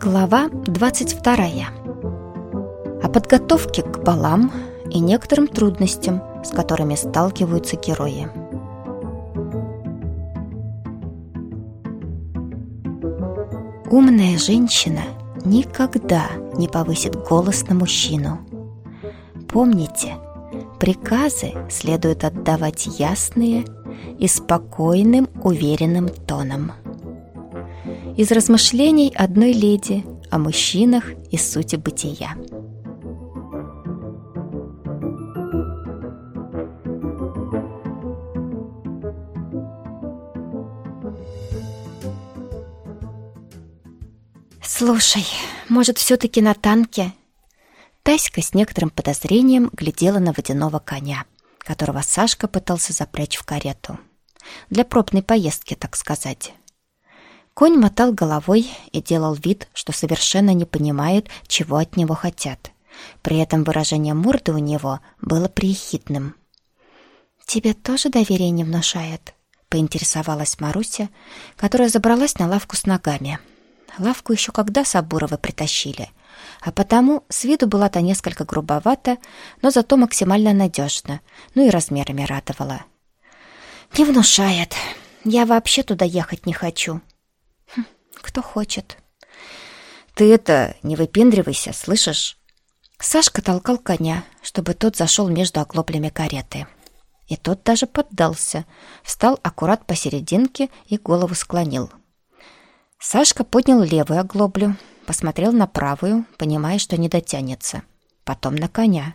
Глава 22. О подготовке к балам и некоторым трудностям, с которыми сталкиваются герои. Умная женщина никогда не повысит голос на мужчину. Помните, приказы следует отдавать ясные и спокойным, уверенным тоном. Из размышлений одной леди о мужчинах и сути бытия. «Слушай, может, все-таки на танке?» Таська с некоторым подозрением глядела на водяного коня, которого Сашка пытался запрячь в карету. Для пробной поездки, так сказать. Конь мотал головой и делал вид, что совершенно не понимает, чего от него хотят. При этом выражение морды у него было приехидным. «Тебе тоже доверие не внушает?» — поинтересовалась Маруся, которая забралась на лавку с ногами. Лавку еще когда Сабуровы притащили, а потому с виду была-то несколько грубовата, но зато максимально надежна, ну и размерами радовала. «Не внушает. Я вообще туда ехать не хочу». «Кто хочет». «Ты не выпендривайся, слышишь?» Сашка толкал коня, чтобы тот зашел между оглоблями кареты. И тот даже поддался, встал аккурат посерединке и голову склонил. Сашка поднял левую оглоблю, посмотрел на правую, понимая, что не дотянется. Потом на коня.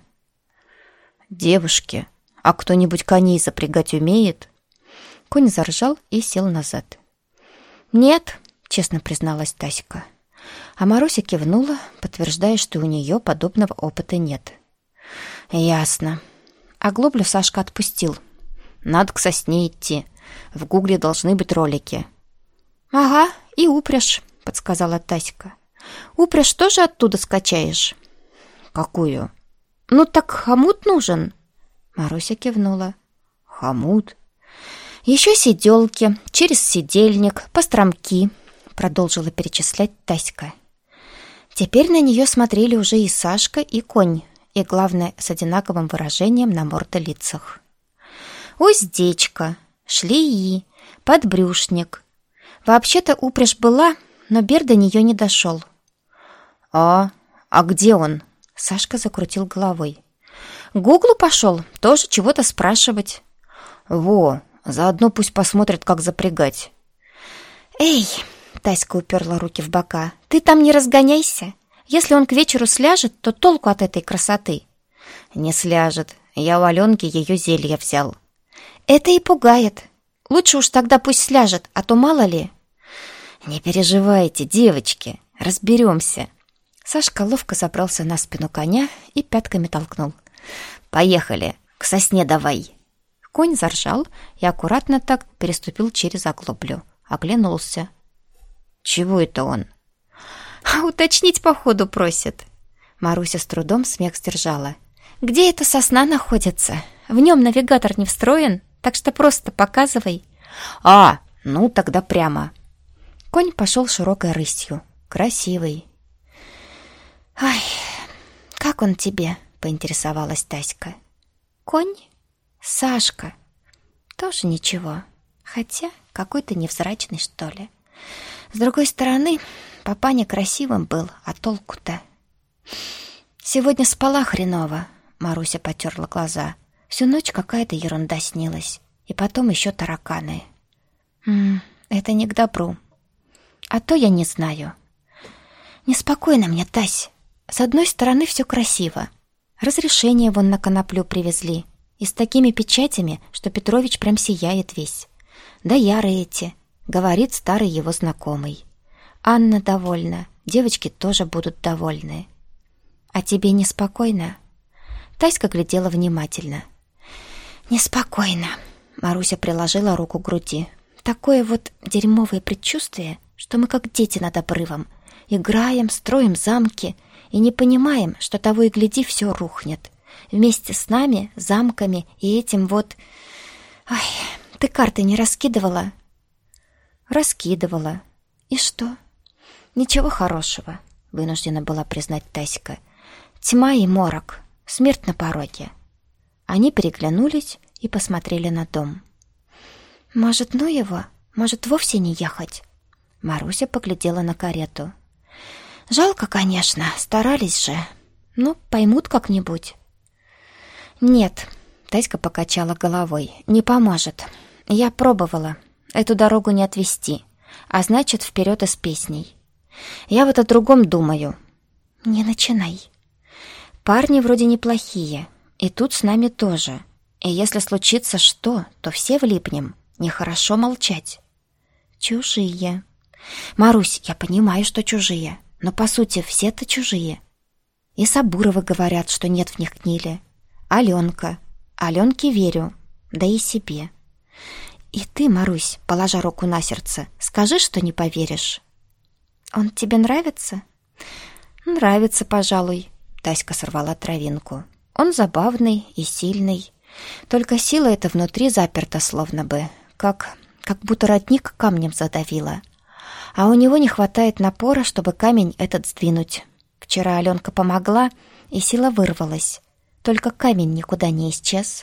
«Девушки, а кто-нибудь коней запрягать умеет?» Конь заржал и сел назад. «Нет», — честно призналась Таська. А Маруся кивнула, подтверждая, что у нее подобного опыта нет. «Ясно». Оглоблю Сашка отпустил. «Надо к сосне идти. В гугле должны быть ролики». «Ага, и упряжь», — подсказала Таська. «Упряжь тоже оттуда скачаешь?» «Какую?» «Ну так хомут нужен». Маруся кивнула. «Хомут?» «Еще сиделки, через сидельник, постромки», — продолжила перечислять Таська. Теперь на нее смотрели уже и Сашка, и конь, и, главное, с одинаковым выражением на мордолицах. Уздечка, шлеи, подбрюшник. Вообще-то упряжь была, но Бер до нее не дошел. «А где он?» — Сашка закрутил головой. «К Гуглу пошел, тоже чего-то спрашивать». «Во, заодно пусть посмотрят, как запрягать». «Эй!» — Таська уперла руки в бока. «Ты там не разгоняйся. Если он к вечеру сляжет, то толку от этой красоты». «Не сляжет. Я у Аленки ее зелье взял». «Это и пугает. Лучше уж тогда пусть сляжет, а то мало ли». «Не переживайте, девочки, разберемся». Сашка ловко забрался на спину коня и пятками толкнул. «Поехали, к сосне давай». Конь заржал и аккуратно так переступил через оглоблю. Оглянулся. «Чего это он?» «Уточнить походу просит». Маруся с трудом смех сдержала. «Где эта сосна находится? В нем навигатор не встроен, так что просто показывай». Ну тогда прямо». Конь пошел широкой рысью. Красивый. «Ай, как он тебе?» — поинтересовалась Таська. «Конь? Сашка. Тоже ничего. Хотя какой-то невзрачный, что ли. С другой стороны, папаня красивым был, а толку-то?» «Сегодня спала хреново», — Маруся потерла глаза. «Всю ночь какая-то ерунда снилась. И потом еще тараканы». «Это не к добру. А то я не знаю. Неспокойно мне, Тась. С одной стороны, все красиво. Разрешение вон на коноплю привезли. И с такими печатями, что Петрович прям сияет весь. Да яры эти», — говорит старый его знакомый. «Анна довольна. Девочки тоже будут довольны». «А тебе неспокойно?» Таська глядела внимательно. «Неспокойно», — Маруся приложила руку к груди. «Такое вот дерьмовое предчувствие, что мы как дети над обрывом. Играем, строим замки и не понимаем, что того и гляди все рухнет. Вместе с нами, замками и этим вот... Ай, ты карты не раскидывала?» «Раскидывала. И что?» «Ничего хорошего», — вынуждена была признать Таська. «Тьма и морок, смерть на пороге». Они переглянулись и посмотрели на дом. «Может, ну его? Может, вовсе не ехать?» Маруся поглядела на карету. «Жалко, конечно, старались же. Ну, поймут как-нибудь». «Нет», — Таська покачала головой, — «не поможет. Я пробовала. Эту дорогу не отвести, а значит, вперед и с песней. Я вот о другом думаю». «Не начинай». «Парни вроде неплохие, и тут с нами тоже. И если случится что, то все влипнем. Нехорошо молчать». «Чужие». «Марусь, я понимаю, что чужие, но по сути все-то чужие. И Сабуровы говорят, что нет в них гнили. Аленка. Аленке верю, да и себе. И ты, Марусь, положа руку на сердце, скажи, что не поверишь». «Он тебе нравится?» «Нравится, пожалуй», — Таська сорвала травинку. «Он забавный и сильный. Только сила эта внутри заперта словно бы, как будто родник камнем задавила. А у него не хватает напора, чтобы камень этот сдвинуть. Вчера Аленка помогла, и сила вырвалась. Только камень никуда не исчез».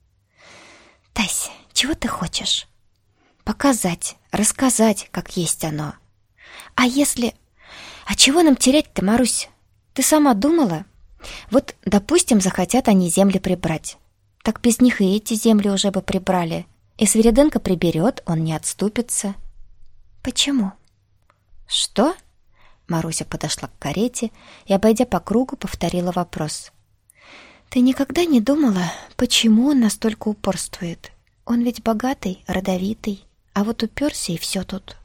«Тась, чего ты хочешь?» «Показать, рассказать, как есть оно». «А если... А чего нам терять-то, Марусь? Ты сама думала? Вот, допустим, захотят они земли прибрать. Так без них и эти земли уже бы прибрали. И Свириденко приберет, он не отступится». «Почему?» «Что?» Маруся подошла к карете и, обойдя по кругу, повторила вопрос. «Ты никогда не думала, почему он настолько упорствует? Он ведь богатый, родовитый, а вот уперся и все тут».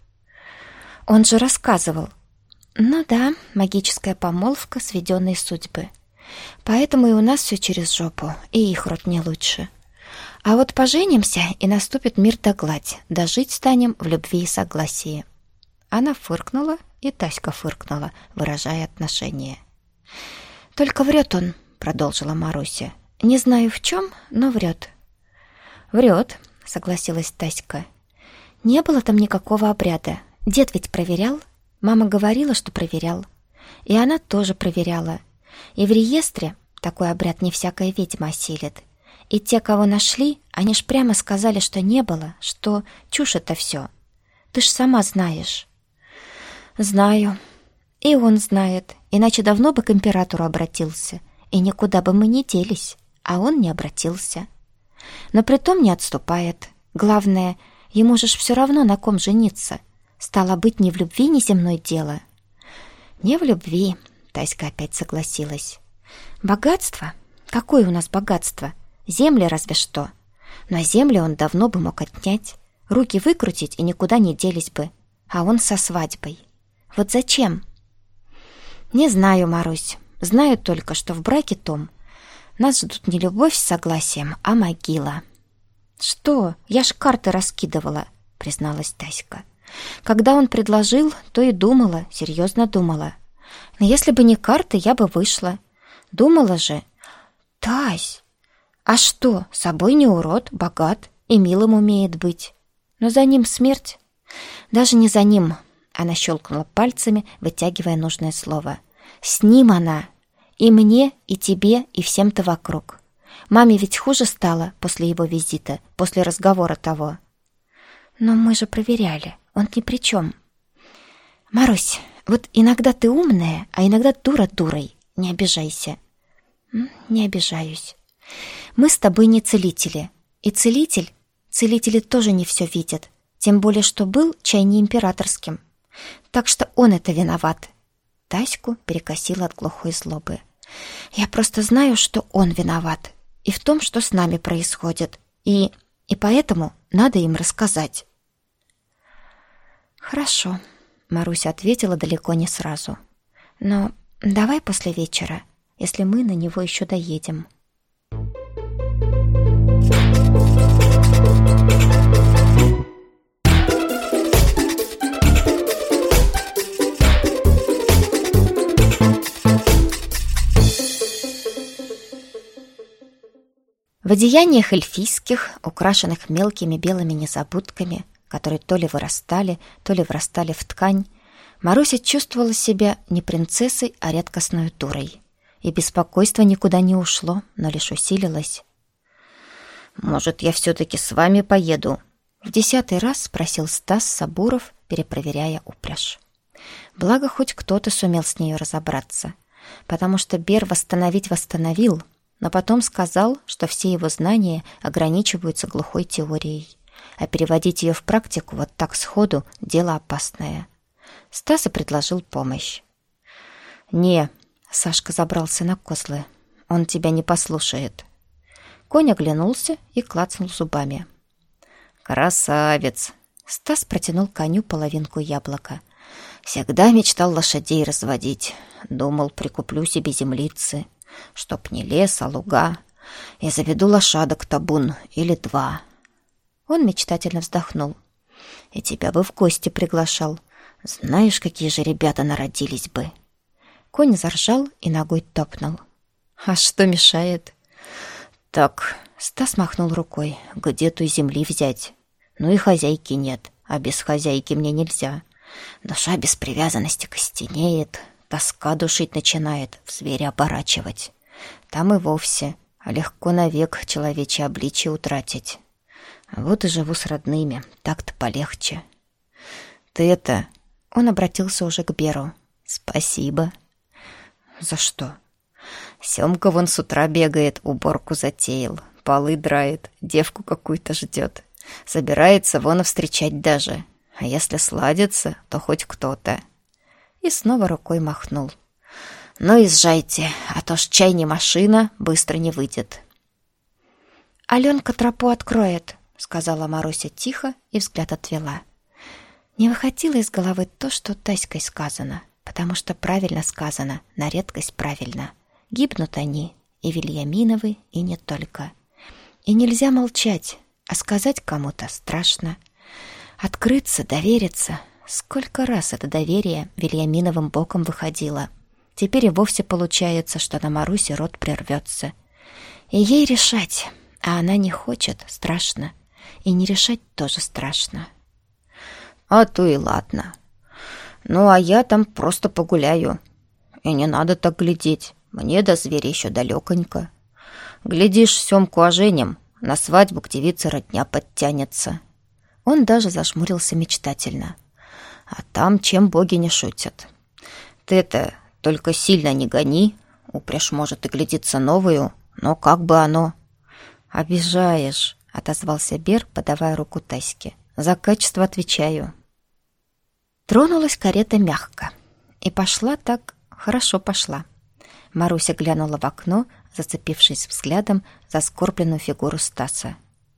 «Он же рассказывал». «Ну да, магическая помолвка сведенной судьбы. Поэтому и у нас все через жопу, и их род не лучше. А вот поженимся, и наступит мир да гладь, да жить станем в любви и согласии». Она фыркнула, и Таська фыркнула, выражая отношение. «Только врет он», — продолжила Маруся. «Не знаю в чем, но врет». «Врет», — согласилась Таська. «Не было там никакого обряда. Дед ведь проверял. Мама говорила, что проверял. И она тоже проверяла. И в реестре такой обряд не всякая ведьма осилит. И те, кого нашли, они ж прямо сказали, что не было, что чушь это все. Ты ж сама знаешь». «Знаю. И он знает, иначе давно бы к императору обратился, и никуда бы мы не делись, а он не обратился. Но притом не отступает. Главное, ему же ж все равно на ком жениться. Стало быть, не в любви неземное дело». «Не в любви», — Таська опять согласилась. «Богатство? Какое у нас богатство? Земли разве что. Но земли он давно бы мог отнять, руки выкрутить и никуда не делись бы. А он со свадьбой. Вот зачем?» «Не знаю, Марусь. Знаю только, что в браке том нас ждут не любовь с согласием, а могила». «Что? Я ж карты раскидывала», — призналась Таська. «Когда он предложил, то и думала, серьезно думала. Но если бы не карты, я бы вышла. Думала же». «Тась, а что, собой не урод, богат и милым умеет быть. Но за ним смерть». «Даже не за ним», — она щелкнула пальцами, вытягивая нужное слово. «С ним она. И мне, и тебе, и всем-то вокруг. Маме ведь хуже стало после его визита, после разговора того». «Но мы же проверяли. Он ни при чем». «Марусь, вот иногда ты умная, а иногда дура дурой. Не обижайся». «Не обижаюсь. Мы с тобой не целители. И целители тоже не все видят. Тем более, что был чай не императорским. Так что он это виноват». Таську перекосило от глухой злобы. «Я просто знаю, что он виноват. И в том, что с нами происходит. И поэтому надо им рассказать». «Хорошо», — Маруся ответила далеко не сразу. «Но давай после вечера, если мы на него еще доедем». В одеяниях эльфийских, украшенных мелкими белыми незабудками, которые то ли вырастали в ткань, Маруся чувствовала себя не принцессой, а редкостной дурой. И беспокойство никуда не ушло, но лишь усилилось. «Может, я все-таки с вами поеду?» В 10-й раз спросил Стас Сабуров, перепроверяя упряжь. Благо, хоть кто-то сумел с ней разобраться, потому что Бер восстановил, но потом сказал, что все его знания ограничиваются глухой теорией, а переводить ее в практику вот так сходу – дело опасное. Стас предложил помощь. «Не», — Сашка забрался на козлы, — «он тебя не послушает». Конь оглянулся и клацнул зубами. «Красавец!» Стас протянул коню половинку яблока. «Всегда мечтал лошадей разводить. Думал, прикуплю себе землицы, чтоб не лес, а луга, и заведу лошадок табун или 2». Он мечтательно вздохнул. «И тебя бы в гости приглашал. Знаешь, какие же ребята народились бы». Конь заржал и ногой топнул. «А что мешает?» «Так», — Стас махнул рукой, — «где той земли взять? Ну и хозяйки нет, а без хозяйки мне нельзя. Душа без привязанности костенеет, тоска душить начинает, в зверя оборачивать. Там и вовсе легко навек человечье обличие утратить. Вот и живу с родными, так-то полегче». «Ты это...» — он обратился уже к Беру. «Спасибо». «За что?» «Семка вон с утра бегает, уборку затеял, полы драет, девку какую-то ждет. Собирается вон встречать даже. А если сладится, то хоть кто-то». И снова рукой махнул. «Ну, езжайте, а то ж чай не машина, быстро не выйдет». «Аленка тропу откроет», — сказала Маруся тихо и взгляд отвела. Не выходило из головы то, что Таськой сказано, потому что правильно сказано, на редкость правильно. Гибнут они, и Вельяминовы, и не только. И нельзя молчать, а сказать кому-то страшно. Открыться, довериться. Сколько раз это доверие Вельяминовым боком выходило. Теперь и вовсе получается, что на Марусе рот прервется. И ей решать, а она не хочет, страшно. И не решать тоже страшно. «А то и ладно. Ну, а я там просто погуляю. И не надо так глядеть. Мне до зверя еще далеконько. Глядишь, Семку оженим, на свадьбу к девице родня подтянется». Он даже зажмурился мечтательно. «А там чем боги не шутят. Ты-то только сильно не гони. Упряжь, может, и глядится новую, но как бы оно...» «Обижаешь», — отозвался Бер, подавая руку Таське. «За качество отвечаю». Тронулась карета мягко. И пошла так, хорошо пошла. Маруся глянула в окно, зацепившись взглядом за скорбленную фигуру Стаса.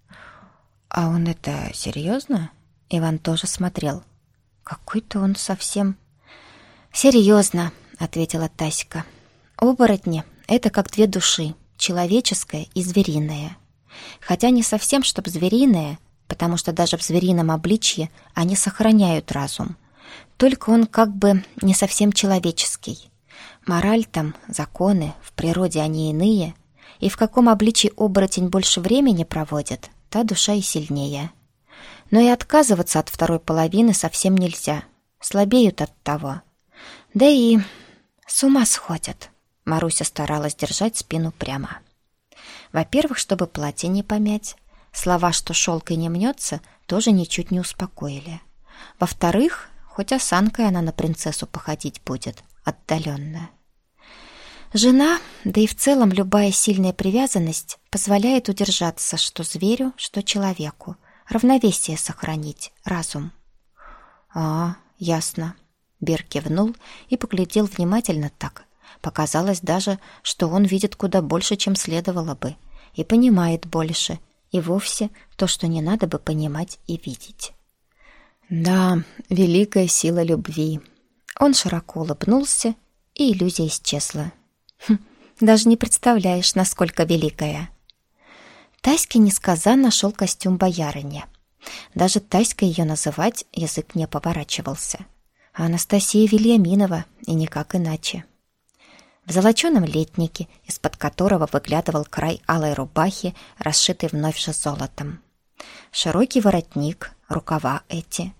«А он это серьезно?» Иван тоже смотрел. «Какой-то он совсем...» «Серьезно», — ответила Таська. «Оборотни — это как две души, человеческая и звериная. Хотя не совсем, чтоб звериная, потому что даже в зверином обличье они сохраняют разум. Только он как бы не совсем человеческий. Мораль там, законы, в природе они иные, и в каком обличии оборотень больше времени проводит, та душа и сильнее. Но и отказываться от второй половины совсем нельзя, слабеют от того. Да и с ума сходят». Маруся старалась держать спину прямо. Во-первых, чтобы платье не помять. Слова, что шелк и не мнется, тоже ничуть не успокоили. Во-вторых, хоть осанкой она на принцессу походить будет, отдаленно. Жена, да и в целом любая сильная привязанность позволяет удержаться что зверю, что человеку, равновесие сохранить, разум. «А, ясно». Бер кивнул и поглядел внимательно так. Показалось даже, что он видит куда больше, чем следовало бы, и понимает больше, и вовсе то, что не надо бы понимать и видеть. Да, великая сила любви. Он широко улыбнулся, и иллюзия исчезла. Даже не представляешь, насколько великая. Таське несказанно шел костюм боярыни. Даже Таськой ее называть язык не поворачивался. А Анастасия Вельяминова, и никак иначе. В золоченом летнике, из-под которого выглядывал край алой рубахи, расшитой вновь же золотом. Широкий воротник, рукава эти.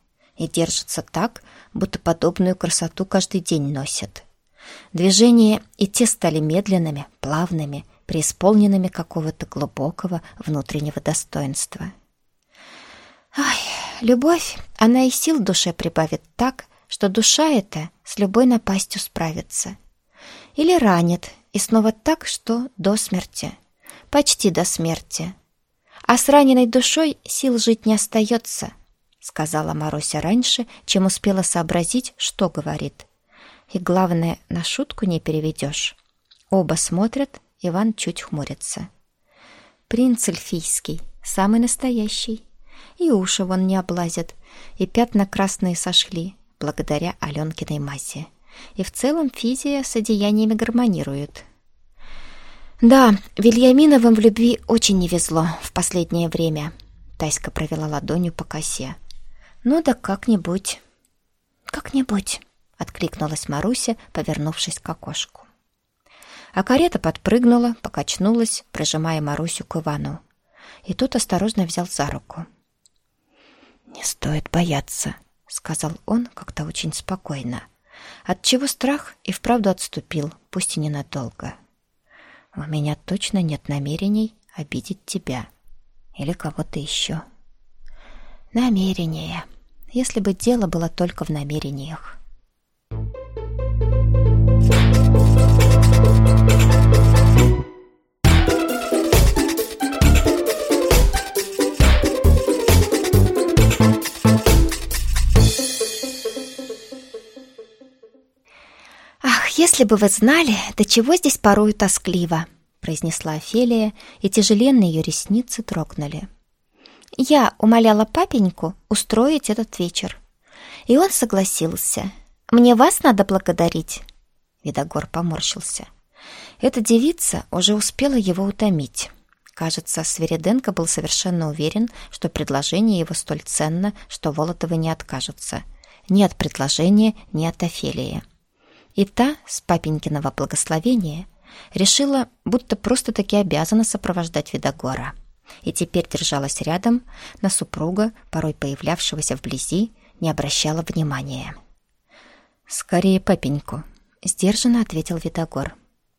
и держатся так, будто подобную красоту каждый день носят. Движения и те стали медленными, плавными, преисполненными какого-то глубокого внутреннего достоинства. Ай, любовь, она и сил душе прибавит так, что душа эта с любой напастью справится. Или ранит, и снова так, что до смерти, почти до смерти. А с раненой душой сил жить не остается, сказала Маруся раньше, чем успела сообразить, что говорит. И главное, на шутку не переведешь. Оба смотрят, Иван чуть хмурится. Принц эльфийский, самый настоящий. И уши вон не облазят, и пятна красные сошли, благодаря Аленкиной мази. И в целом физия с одеяниями гармонирует. Да, Вильяминовым в любви очень не везло в последнее время. Таська провела ладонью по косе. Ну да как-нибудь. Как-нибудь, откликнулась Маруся, повернувшись к окошку. А карета подпрыгнула, покачнулась, прижимая Марусю к Ивану. И тот осторожно взял за руку. «Не стоит бояться», — сказал он как-то очень спокойно, отчего страх и вправду отступил, пусть и ненадолго. «У меня точно нет намерений обидеть тебя или кого-то еще». «Намерение. Если бы дело было только в намерениях». «Если бы вы знали, до чего здесь порою тоскливо», — произнесла Офелия, и тяжеленные ее ресницы дрогнули. «Я умоляла папеньку устроить этот вечер, и он согласился. Мне вас надо благодарить». Видогор поморщился. Эта девица уже успела его утомить. Кажется, Свириденко был совершенно уверен, что предложение его столь ценно, что Волотовы не откажутся. Ни от предложения, ни от Офелии. И та, с папенькиного благословения, решила, будто просто-таки обязана сопровождать Видогора. И теперь держалась рядом, на супруга, порой появлявшегося вблизи, не обращала внимания. «Скорее папеньку», — сдержанно ответил Видогор.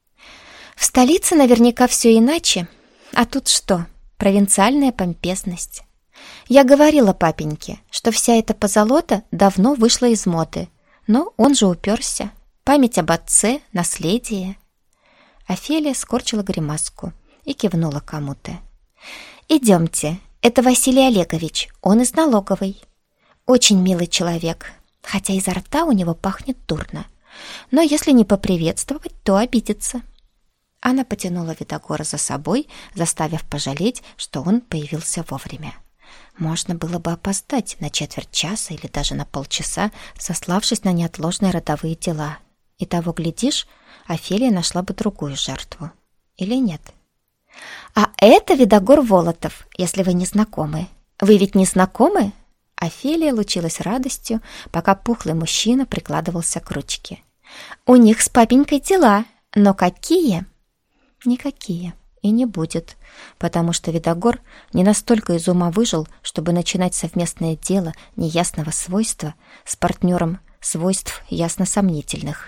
«В столице наверняка все иначе. А тут что? Провинциальная помпезность. Я говорила папеньке, что вся эта позолота давно вышла из моды, но он же уперся. Память об отце, наследие». Офелия скорчила гримаску и кивнула кому-то. «Идемте, это Василий Олегович, он из налоговой. Очень милый человек, хотя изо рта у него пахнет дурно. Но если не поприветствовать, то обидится». Она потянула Видогора за собой, заставив пожалеть, что он появился вовремя. Можно было бы опоздать на четверть часа или даже на полчаса, сославшись на неотложные родовые дела. И того, глядишь, Офелия нашла бы другую жертву. Или нет? «А это Видогор Волотов, если вы не знакомы. Вы ведь не знакомы?» Офелия лучилась радостью, пока пухлый мужчина прикладывался к ручке. «У них с папенькой дела, но какие?» «Никакие. И не будет, потому что Видогор не настолько из ума выжил, чтобы начинать совместное дело неясного свойства с партнером свойств ясно сомнительных.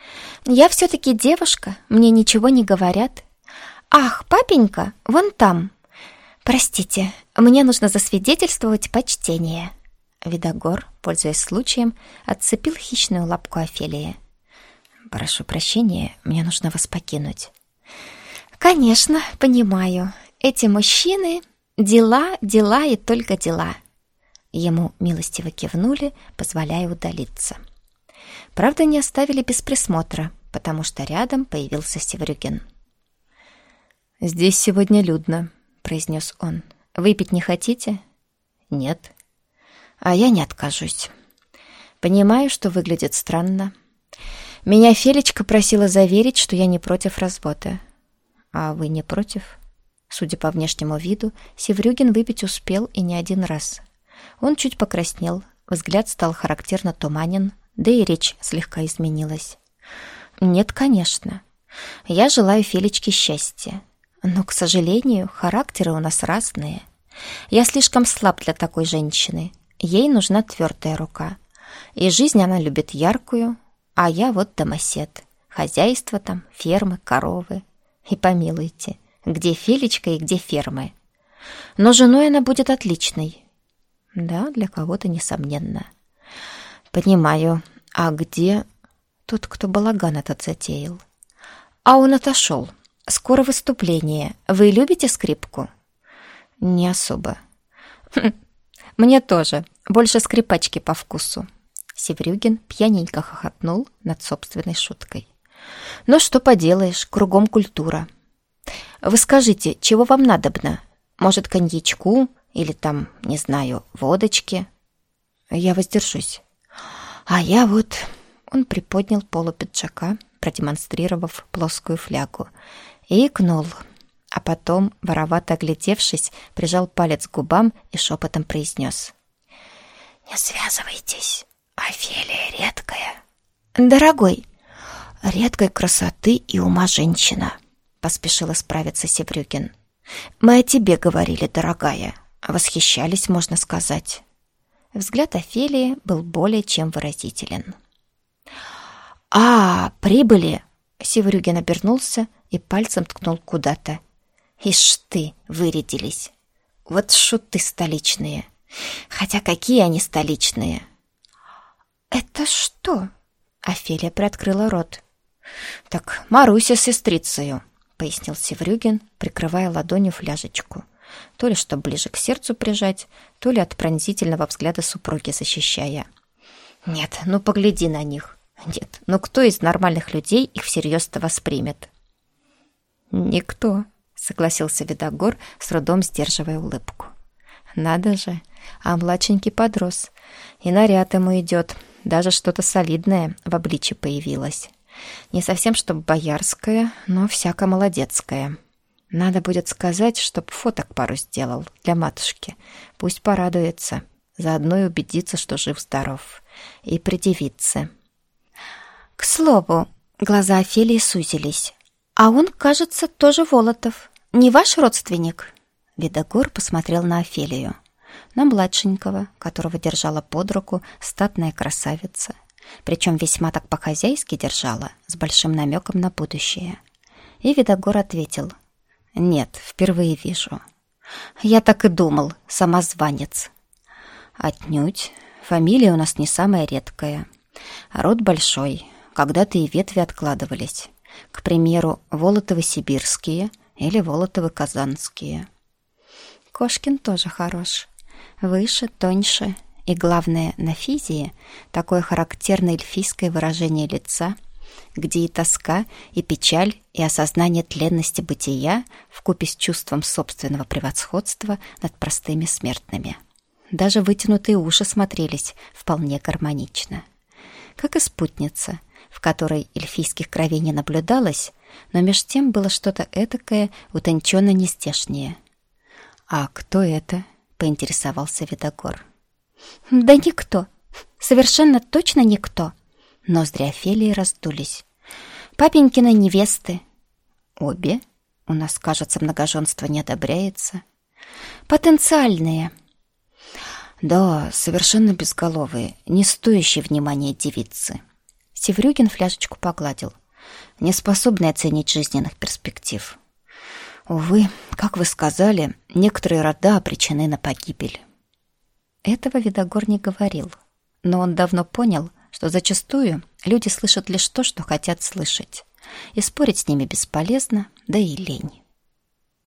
Я все-таки девушка, мне ничего не говорят. Ах, папенька, вон там. Простите, мне нужно засвидетельствовать почтение». Видогор, пользуясь случаем, отцепил хищную лапку Офелии. «Прошу прощения, мне нужно вас покинуть». «Конечно, понимаю. Эти мужчины — дела, дела и только дела». Ему милостиво кивнули, позволяя удалиться. Правда, не оставили без присмотра, потому что рядом появился Севрюгин. «Здесь сегодня людно», — произнес он. «Выпить не хотите?» «Нет». «А я не откажусь. Понимаю, что выглядит странно. Меня Фелечка просила заверить, что я не против развода». «А вы не против?» Судя по внешнему виду, Севрюгин выпить успел и не один раз. Он чуть покраснел, взгляд стал характерно туманен, да и речь слегка изменилась. «Нет, конечно. Я желаю Фелечке счастья. Но, к сожалению, характеры у нас разные. Я слишком слаб для такой женщины. ей нужна твердая рука. И жизнь она любит яркую, а я вот домосед. Хозяйство там, фермы, коровы. И помилуйте, где Фелечка и где фермы. Но женой она будет отличной. Да, для кого-то несомненно. Понимаю. А где тот, кто балаган этот затеял? А он отошел. Скоро выступление. Вы любите скрипку? Не особо. Мне тоже. Больше скрипачки по вкусу. Севрюгин пьяненько хохотнул над собственной шуткой. Ну, что поделаешь, кругом культура. Вы скажите, чего вам надобно? Может, коньячку или там, не знаю, водочки? Я воздержусь. А я вот... Он приподнял полу пиджака, продемонстрировав плоскую флягу, и икнул. А потом, воровато оглядевшись, прижал палец к губам и шепотом произнес. «Не связывайтесь, Офелия редкая». «Дорогой, редкой красоты и ума женщина», — поспешила справиться Севрюгин. «Мы о тебе говорили, дорогая. Восхищались, можно сказать». Взгляд Офелии был более чем выразителен. «А, прибыли!» Севрюгин обернулся и пальцем ткнул куда-то. «Ишь ты, вырядились! Вот шуты столичные! Хотя какие они столичные!» «Это что?» Офелия приоткрыла рот. «Так Маруся с сестрицею», — пояснил Севрюгин, прикрывая ладонью фляжечку. То ли чтоб ближе к сердцу прижать, то ли от пронзительного взгляда супруги защищая. «Нет, ну погляди на них. Нет, ну кто из нормальных людей их всерьез-то воспримет?» «Никто», — согласился Видогор, с трудом сдерживая улыбку. «Надо же, а младшенький подрос. И наряд ему идет, даже что-то солидное в обличье появилось. Не совсем чтоб боярское, но всяко молодецкое. Надо будет сказать, чтоб фоток пару сделал для матушки. Пусть порадуется, заодно и убедиться, что жив-здоров. И придивиться». «К слову», глаза Офелии сузились. «А он, кажется, тоже Волотов. Не ваш родственник?» Видогор посмотрел на Офелию, на младшенького, которого держала под руку статная красавица. Причем весьма так по-хозяйски держала, с большим намеком на будущее. И Видогор ответил: «Нет, впервые вижу». «Я так и думал, самозванец». «Отнюдь. Фамилия у нас не самая редкая. Род большой. Когда-то и ветви откладывались. К примеру, Волотовы-Сибирские или Волотовы-Казанские». Кошкин тоже хорош. Выше, тоньше и, главное, на физии такое характерное эльфийское выражение лица, где и тоска, и печаль, и осознание тленности бытия вкупе с чувством собственного превосходства над простыми смертными. Даже вытянутые уши смотрелись вполне гармонично. Как и спутница, в которой эльфийских кровей не наблюдалось, но меж тем было что-то этакое утонченно нездешнее. «А кто это?» — поинтересовался Видогор. «Да никто. Совершенно точно никто». Ноздри Офелии раздулись. «Папенькины невесты». «Обе? У нас, кажется, многоженство не одобряется». «Потенциальные». «Да, совершенно безголовые, не стоящие внимания девицы». Севрюгин фляжечку погладил. «Не способны оценить жизненных перспектив. Увы, как вы сказали, некоторые рода обречены на погибель». Этого Видогор не говорил, но он давно понял, что зачастую люди слышат лишь то, что хотят слышать, и спорить с ними бесполезно, да и лень.